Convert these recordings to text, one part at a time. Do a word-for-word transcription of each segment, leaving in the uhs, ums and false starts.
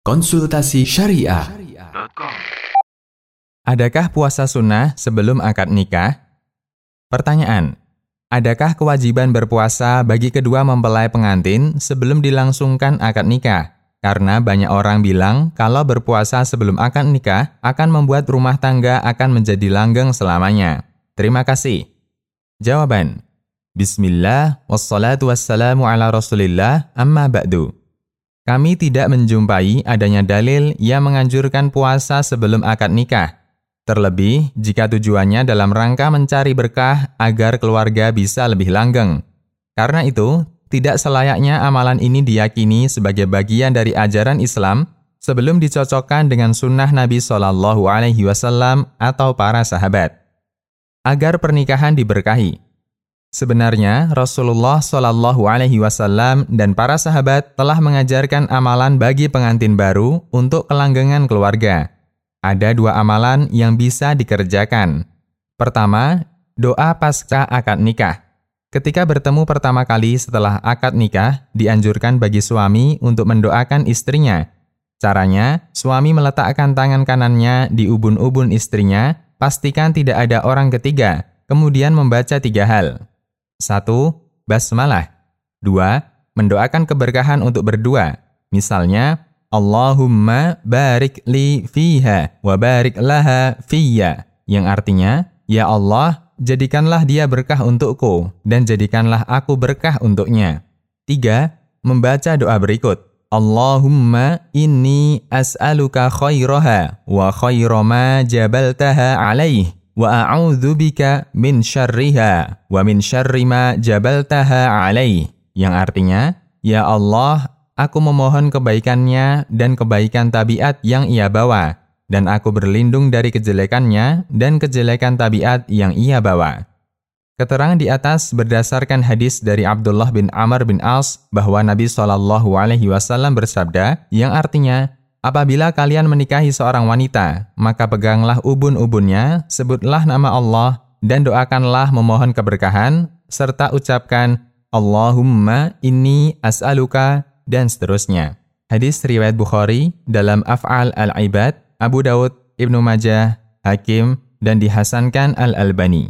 Konsultasi Syariah. Adakah puasa sunnah sebelum akad nikah? Pertanyaan: adakah kewajiban berpuasa bagi kedua mempelai pengantin sebelum dilangsungkan akad nikah? Karena banyak orang bilang kalau berpuasa sebelum akad nikah akan membuat rumah tangga akan menjadi langgeng selamanya. Terima kasih. Jawaban: Bismillah, wassalatu wassalamu ala rasulillah, amma ba'du. Kami tidak menjumpai adanya dalil yang menganjurkan puasa sebelum akad nikah. Terlebih, jika tujuannya dalam rangka mencari berkah agar keluarga bisa lebih langgeng. Karena itu, tidak selayaknya amalan ini diyakini sebagai bagian dari ajaran Islam sebelum dicocokkan dengan sunnah Nabi shallallahu alaihi wasallam atau para sahabat. Agar pernikahan diberkahi. Sebenarnya, Rasulullah shallallahu alaihi wasallam dan para sahabat telah mengajarkan amalan bagi pengantin baru untuk kelanggengan keluarga. Ada dua amalan yang bisa dikerjakan. Pertama, doa pasca akad nikah. Ketika bertemu pertama kali setelah akad nikah, dianjurkan bagi suami untuk mendoakan istrinya. Caranya, suami meletakkan tangan kanannya di ubun-ubun istrinya, pastikan tidak ada orang ketiga, kemudian membaca tiga hal. Satu, basmalah. Dua, mendoakan keberkahan untuk berdua. Misalnya, Allahumma barik li fiha wa barik laha fiyya. Yang artinya, ya Allah, jadikanlah dia berkah untukku dan jadikanlah aku berkah untuknya. Tiga, membaca doa berikut. Allahumma inni as'aluka khairaha wa khaira ma jabaltaha alaih. Wa a'udzubika min syarriha wa min syarri ma jabaltaha alaih. Yang artinya, ya Allah, aku memohon kebaikannya dan kebaikan tabiat yang ia bawa, dan aku berlindung dari kejelekannya dan kejelekan tabiat yang ia bawa. Keterangan di atas berdasarkan hadis dari Abdullah bin Amr bin As bahwa Nabi shallallahu alaihi wasallam bersabda, yang artinya, apabila kalian menikahi seorang wanita, maka peganglah ubun-ubunnya, sebutlah nama Allah, dan doakanlah memohon keberkahan, serta ucapkan, Allahumma inni as'aluka, dan seterusnya. Hadis riwayat Bukhari dalam Af'al al-Ibad, Abu Daud, Ibnu Majah, Hakim, dan dihasankan Al-Albani.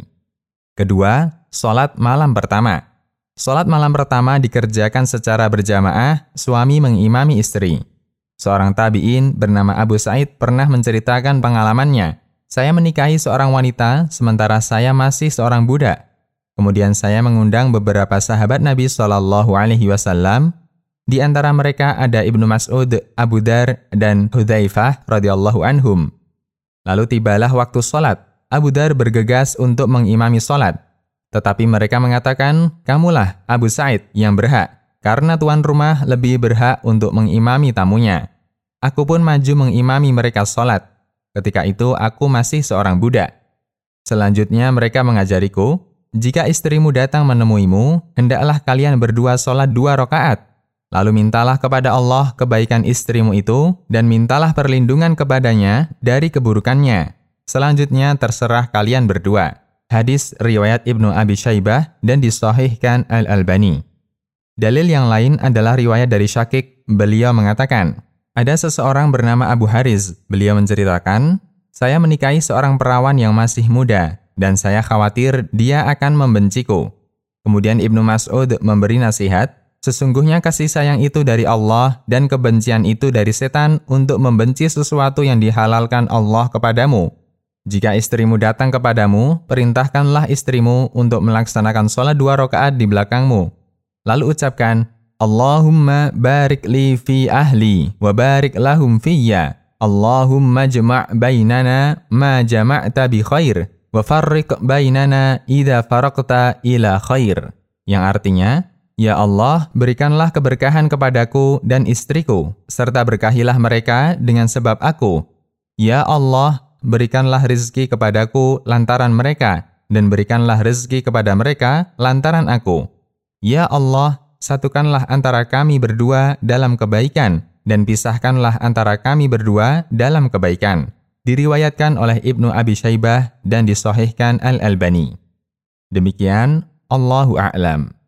Kedua, sholat malam pertama. Sholat malam pertama dikerjakan secara berjamaah, suami mengimami istri. Seorang tabi'in bernama Abu Sa'id pernah menceritakan pengalamannya. Saya menikahi seorang wanita sementara saya masih seorang budak. Kemudian saya mengundang beberapa sahabat Nabi shallallahu alaihi wasallam. Di antara mereka ada Ibnu Mas'ud, Abu Dar, dan Hudzaifah radhiyallahu anhum. Lalu tibalah waktu sholat. Abu Dar bergegas untuk mengimami sholat. Tetapi mereka mengatakan, kamulah Abu Sa'id yang berhak. Karena tuan rumah lebih berhak untuk mengimami tamunya. Aku pun maju mengimami mereka sholat. Ketika itu aku masih seorang budak. Selanjutnya mereka mengajariku, jika istrimu datang menemuimu, hendaklah kalian berdua sholat dua rakaat. Lalu mintalah kepada Allah kebaikan istrimu itu, dan mintalah perlindungan kepadanya dari keburukannya. Selanjutnya terserah kalian berdua. Hadis riwayat Ibnu Abi Syaibah dan disahihkan Al-Albani. Dalil yang lain adalah riwayat dari Syakik. Beliau mengatakan, ada seseorang bernama Abu Hariz. Beliau menceritakan, saya menikahi seorang perawan yang masih muda, dan saya khawatir dia akan membenciku. Kemudian Ibnu Mas'ud memberi nasihat, sesungguhnya kasih sayang itu dari Allah dan kebencian itu dari setan untuk membenci sesuatu yang dihalalkan Allah kepadamu. Jika istrimu datang kepadamu, perintahkanlah istrimu untuk melaksanakan sholat dua rakaat di belakangmu. Lalu ucapkan, Allahumma barik li fi ahli, wa barik lahum fiyya. Allahumma jma' bainana ma jama'ta bi khair, wa farriq bainana idha faraqta ila khair. Yang artinya, ya Allah, berikanlah keberkahan kepadaku dan istriku, serta berkahilah mereka dengan sebab aku. Ya Allah, berikanlah rezeki kepadaku lantaran mereka, dan berikanlah rezeki kepada mereka lantaran aku. Ya Allah, satukanlah antara kami berdua dalam kebaikan, dan pisahkanlah antara kami berdua dalam kebaikan. Diriwayatkan oleh Ibnu Abi Syaibah dan disahihkan Al-Albani. Demikian, Allahu a'lam.